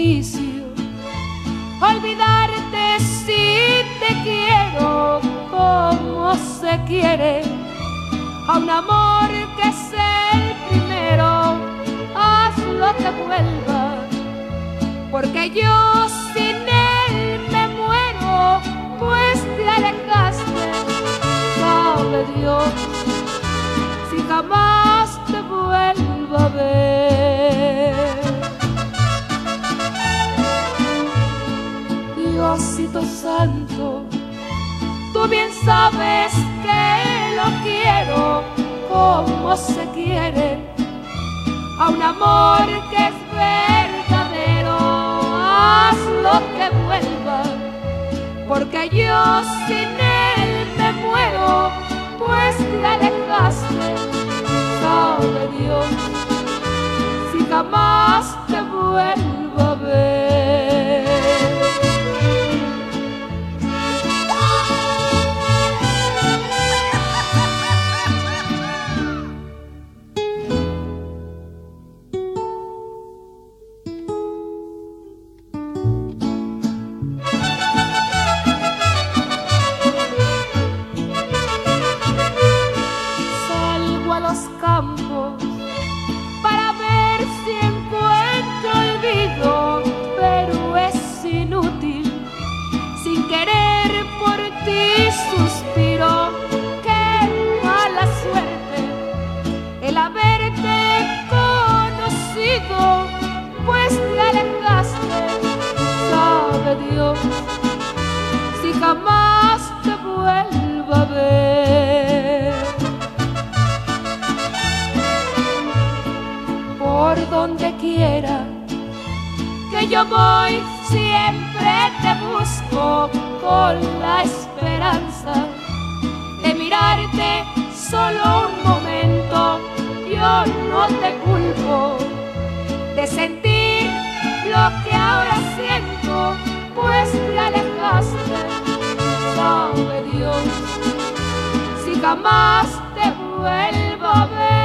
sacrificio olvidarte si te quiero como se quiere a un amor que es el primero. Hazlo que vuelva, porque yo sin él me muero, pues te alejaste. Sabe Dios si jamás te vuelvo a ver. Diosito santo, tú bien sabes que lo quiero como se quiere a un amor que es verdadero. Hazlo que vuelva, porque yo sin él me muero, pues te alejaste. Sabe Dios si jamás te vuelvo a ver. Para ver si encuentro olvido, pero es inútil. Sin querer por ti suspiro. Qué mala suerte el haberte conocido, pues te alejaste. Sabe Dios si jamás te vuelvo a ver. Por donde quiera que yo voy, siempre te busco con la esperanza de mirarte solo un momento. Yo no te culpo de sentir lo que ahora siento, pues te alejaste. Sabe Dios si jamás te vuelvo a ver.